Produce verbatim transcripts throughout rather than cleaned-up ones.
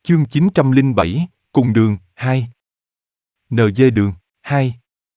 Chương chín trăm lẻ bảy, cùng đường, hai. en giê đường, hai.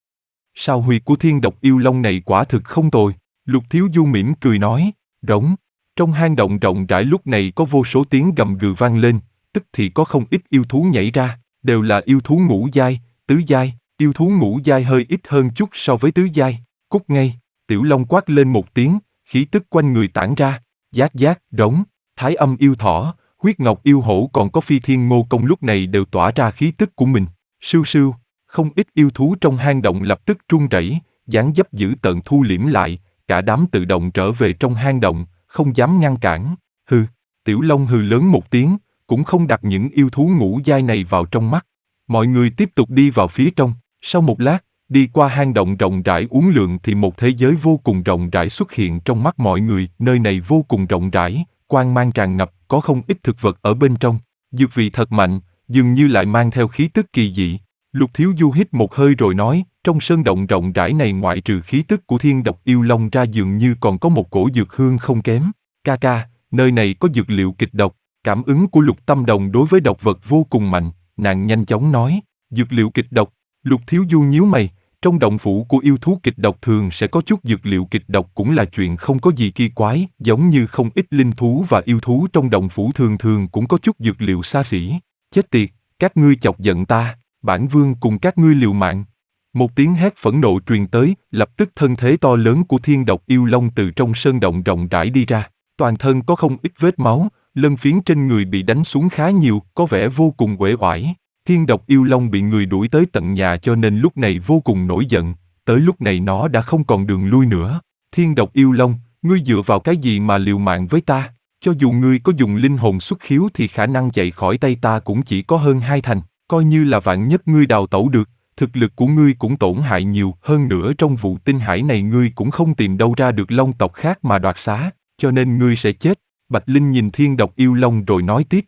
Sao huyệt của thiên độc yêu long này quả thực không tồi, Lục Thiếu Du mỉm cười nói, rống. Trong hang động rộng rãi lúc này có vô số tiếng gầm gừ vang lên, tức thì có không ít yêu thú nhảy ra, đều là yêu thú ngũ giai, tứ giai, yêu thú ngũ giai hơi ít hơn chút so với tứ giai. Cút ngay, Tiểu Long quát lên một tiếng, khí tức quanh người tản ra, giác giác, rống, Thái Âm yêu thỏ, Huyết Ngọc yêu hổ còn có Phi Thiên Ngô Công lúc này đều tỏa ra khí tức của mình. Sưu sưu, không ít yêu thú trong hang động lập tức run rẩy, dáng dấp dữ tợn thu liễm lại, cả đám tự động trở về trong hang động, không dám ngăn cản. Hừ, Tiểu Long hừ lớn một tiếng, cũng không đặt những yêu thú ngũ giai này vào trong mắt. Mọi người tiếp tục đi vào phía trong, sau một lát, đi qua hang động rộng rãi uốn lượn thì một thế giới vô cùng rộng rãi xuất hiện trong mắt mọi người, nơi này vô cùng rộng rãi, quang mang tràn ngập, có không ít thực vật ở bên trong, dược vị thật mạnh, dường như lại mang theo khí tức kỳ dị. Lục Thiếu Du hít một hơi rồi nói, trong sơn động rộng rãi này ngoại trừ khí tức của thiên độc yêu long ra dường như còn có một cổ dược hương không kém. Ca ca, nơi này có dược liệu kịch độc, cảm ứng của Lục Tâm Đồng đối với độc vật vô cùng mạnh, nàng nhanh chóng nói, dược liệu kịch độc. Lục Thiếu Du nhíu mày, trong động phủ của yêu thú kịch độc thường sẽ có chút dược liệu kịch độc cũng là chuyện không có gì kỳ quái, giống như không ít linh thú và yêu thú trong động phủ thường thường cũng có chút dược liệu xa xỉ. Chết tiệt, các ngươi chọc giận ta, bản vương cùng các ngươi liều mạng. Một tiếng hét phẫn nộ truyền tới, lập tức thân thế to lớn của thiên độc yêu long từ trong sơn động rộng rãi đi ra, toàn thân có không ít vết máu, lân phiến trên người bị đánh xuống khá nhiều, có vẻ vô cùng uể oải. Thiên độc yêu long bị người đuổi tới tận nhà cho nên lúc này vô cùng nổi giận, tới lúc này nó đã không còn đường lui nữa. Thiên độc yêu long, ngươi dựa vào cái gì mà liều mạng với ta? Cho dù ngươi có dùng linh hồn xuất khiếu thì khả năng chạy khỏi tay ta cũng chỉ có hơn hai thành, coi như là vạn nhất ngươi đào tẩu được, thực lực của ngươi cũng tổn hại nhiều, hơn nữa trong vụ tinh hải này ngươi cũng không tìm đâu ra được long tộc khác mà đoạt xá, cho nên ngươi sẽ chết. Bạch Linh nhìn thiên độc yêu long rồi nói tiếp.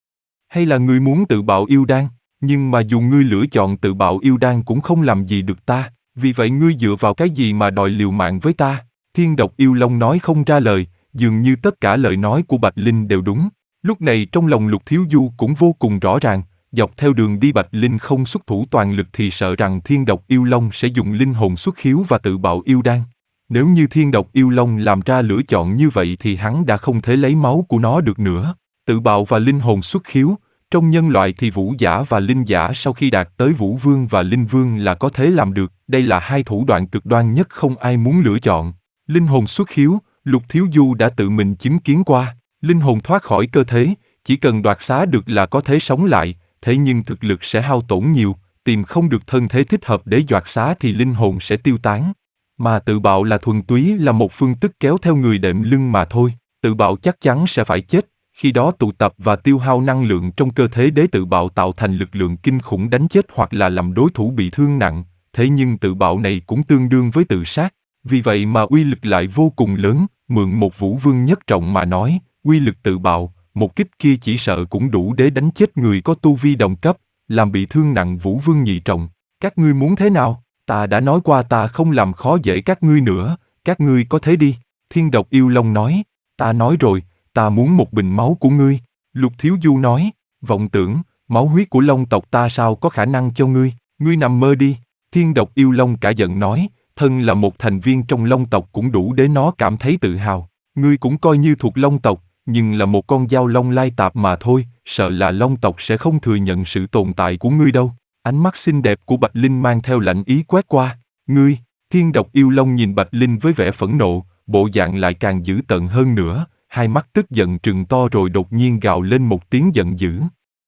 Hay là ngươi muốn tự bạo yêu đan? Nhưng mà dù ngươi lựa chọn tự bạo yêu đan cũng không làm gì được ta, vì vậy ngươi dựa vào cái gì mà đòi liều mạng với ta? Thiên độc yêu long nói không ra lời, dường như tất cả lời nói của Bạch Linh đều đúng. Lúc này trong lòng Lục Thiếu Du cũng vô cùng rõ ràng, dọc theo đường đi Bạch Linh không xuất thủ toàn lực thì sợ rằng thiên độc yêu long sẽ dùng linh hồn xuất khiếu và tự bạo yêu đan. Nếu như thiên độc yêu long làm ra lựa chọn như vậy thì hắn đã không thể lấy máu của nó được nữa. Tự bạo và linh hồn xuất khiếu, trong nhân loại thì vũ giả và linh giả sau khi đạt tới vũ vương và linh vương là có thể làm được, đây là hai thủ đoạn cực đoan nhất không ai muốn lựa chọn. Linh hồn xuất khiếu, Lục Thiếu Du đã tự mình chứng kiến qua, linh hồn thoát khỏi cơ thể, chỉ cần đoạt xá được là có thể sống lại, thế nhưng thực lực sẽ hao tổn nhiều, tìm không được thân thế thích hợp để đoạt xá thì linh hồn sẽ tiêu tán. Mà tự bạo là thuần túy là một phương tức kéo theo người đệm lưng mà thôi, tự bạo chắc chắn sẽ phải chết. Khi đó tụ tập và tiêu hao năng lượng trong cơ thể để tự bạo tạo thành lực lượng kinh khủng đánh chết hoặc là làm đối thủ bị thương nặng, thế nhưng tự bạo này cũng tương đương với tự sát, vì vậy mà uy lực lại vô cùng lớn, mượn một vũ vương nhất trọng mà nói, uy lực tự bạo, một kích kia chỉ sợ cũng đủ để đánh chết người có tu vi đồng cấp, làm bị thương nặng vũ vương nhị trọng. Các ngươi muốn thế nào? Ta đã nói qua ta không làm khó dễ các ngươi nữa, các ngươi có thế đi. Thiên độc yêu long nói, ta nói rồi. Ta muốn một bình máu của ngươi. Lục Thiếu Du nói, vọng tưởng, máu huyết của long tộc ta sao có khả năng cho ngươi, ngươi nằm mơ đi. Thiên độc yêu long cả giận nói, thân là một thành viên trong long tộc cũng đủ để nó cảm thấy tự hào. Ngươi cũng coi như thuộc long tộc, nhưng là một con dao long lai tạp mà thôi, sợ là long tộc sẽ không thừa nhận sự tồn tại của ngươi đâu. Ánh mắt xinh đẹp của Bạch Linh mang theo lạnh ý quét qua, ngươi. Thiên độc yêu long nhìn Bạch Linh với vẻ phẫn nộ, bộ dạng lại càng dữ tợn hơn nữa. Hai mắt tức giận trừng to rồi đột nhiên gào lên một tiếng giận dữ.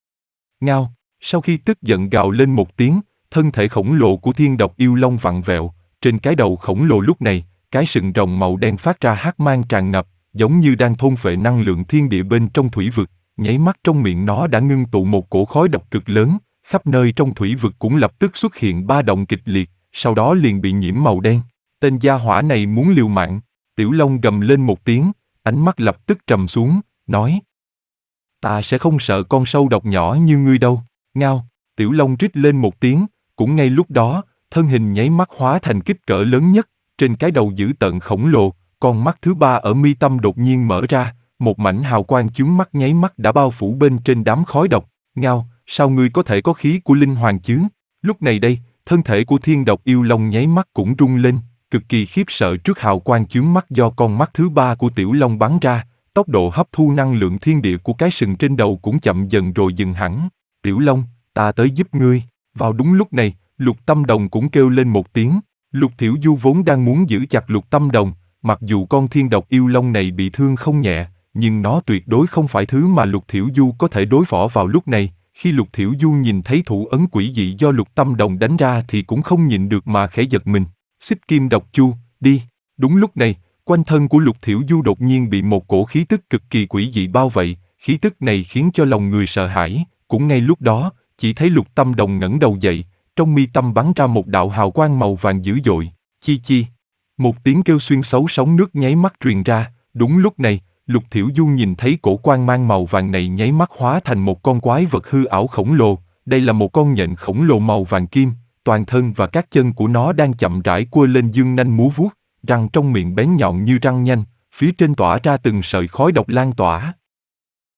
Ngao, sau khi tức giận gào lên một tiếng, thân thể khổng lồ của thiên độc yêu long vặn vẹo, trên cái đầu khổng lồ lúc này, cái sừng rồng màu đen phát ra hắc mang tràn ngập, giống như đang thôn phệ năng lượng thiên địa bên trong thủy vực, nháy mắt trong miệng nó đã ngưng tụ một cổ khói độc cực lớn, khắp nơi trong thủy vực cũng lập tức xuất hiện ba động kịch liệt, sau đó liền bị nhiễm màu đen. Tên gia hỏa này muốn liều mạng, Tiểu Long gầm lên một tiếng, ánh mắt lập tức trầm xuống, nói. Ta sẽ không sợ con sâu độc nhỏ như ngươi đâu. Ngao, Tiểu Long rít lên một tiếng, cũng ngay lúc đó, thân hình nháy mắt hóa thành kích cỡ lớn nhất, trên cái đầu dữ tợn khổng lồ, con mắt thứ ba ở mi tâm đột nhiên mở ra, một mảnh hào quang chướng mắt nháy mắt đã bao phủ bên trên đám khói độc, Ngao, sao ngươi có thể có khí của linh hoàng chứ? Lúc này đây, thân thể của thiên độc yêu long nháy mắt cũng rung lên, cực kỳ khiếp sợ trước hào quang chướng mắt do con mắt thứ ba của tiểu long bắn ra, tốc độ hấp thu năng lượng thiên địa của cái sừng trên đầu cũng chậm dần rồi dừng hẳn. Tiểu long, ta tới giúp ngươi. Vào đúng lúc này, Lục Tâm Đồng cũng kêu lên một tiếng. Lục Thiểu Du vốn đang muốn giữ chặt Lục Tâm Đồng, mặc dù con thiên độc yêu long này bị thương không nhẹ, nhưng nó tuyệt đối không phải thứ mà Lục Thiểu Du có thể đối phó vào lúc này. Khi Lục Thiểu Du nhìn thấy thủ ấn quỷ dị do Lục Tâm Đồng đánh ra thì cũng không nhịn được mà khẽ giật mình. Xích Kim Độc Chu, đi. Đúng lúc này, quanh thân của Lục Thiểu Du đột nhiên bị một cổ khí tức cực kỳ quỷ dị bao vây, khí tức này khiến cho lòng người sợ hãi. Cũng ngay lúc đó, chỉ thấy Lục Tâm Đồng ngẩng đầu dậy, trong mi tâm bắn ra một đạo hào quang màu vàng dữ dội. Chi chi. Một tiếng kêu xuyên xấu sóng nước nháy mắt truyền ra. Đúng lúc này, Lục Thiểu Du nhìn thấy cổ quang mang màu vàng này nháy mắt hóa thành một con quái vật hư ảo khổng lồ. Đây là một con nhện khổng lồ màu vàng kim, toàn thân và các chân của nó đang chậm rãi quơ lên dương nanh múa vuốt, răng trong miệng bén nhọn như răng nhanh, phía trên tỏa ra từng sợi khói độc lan tỏa.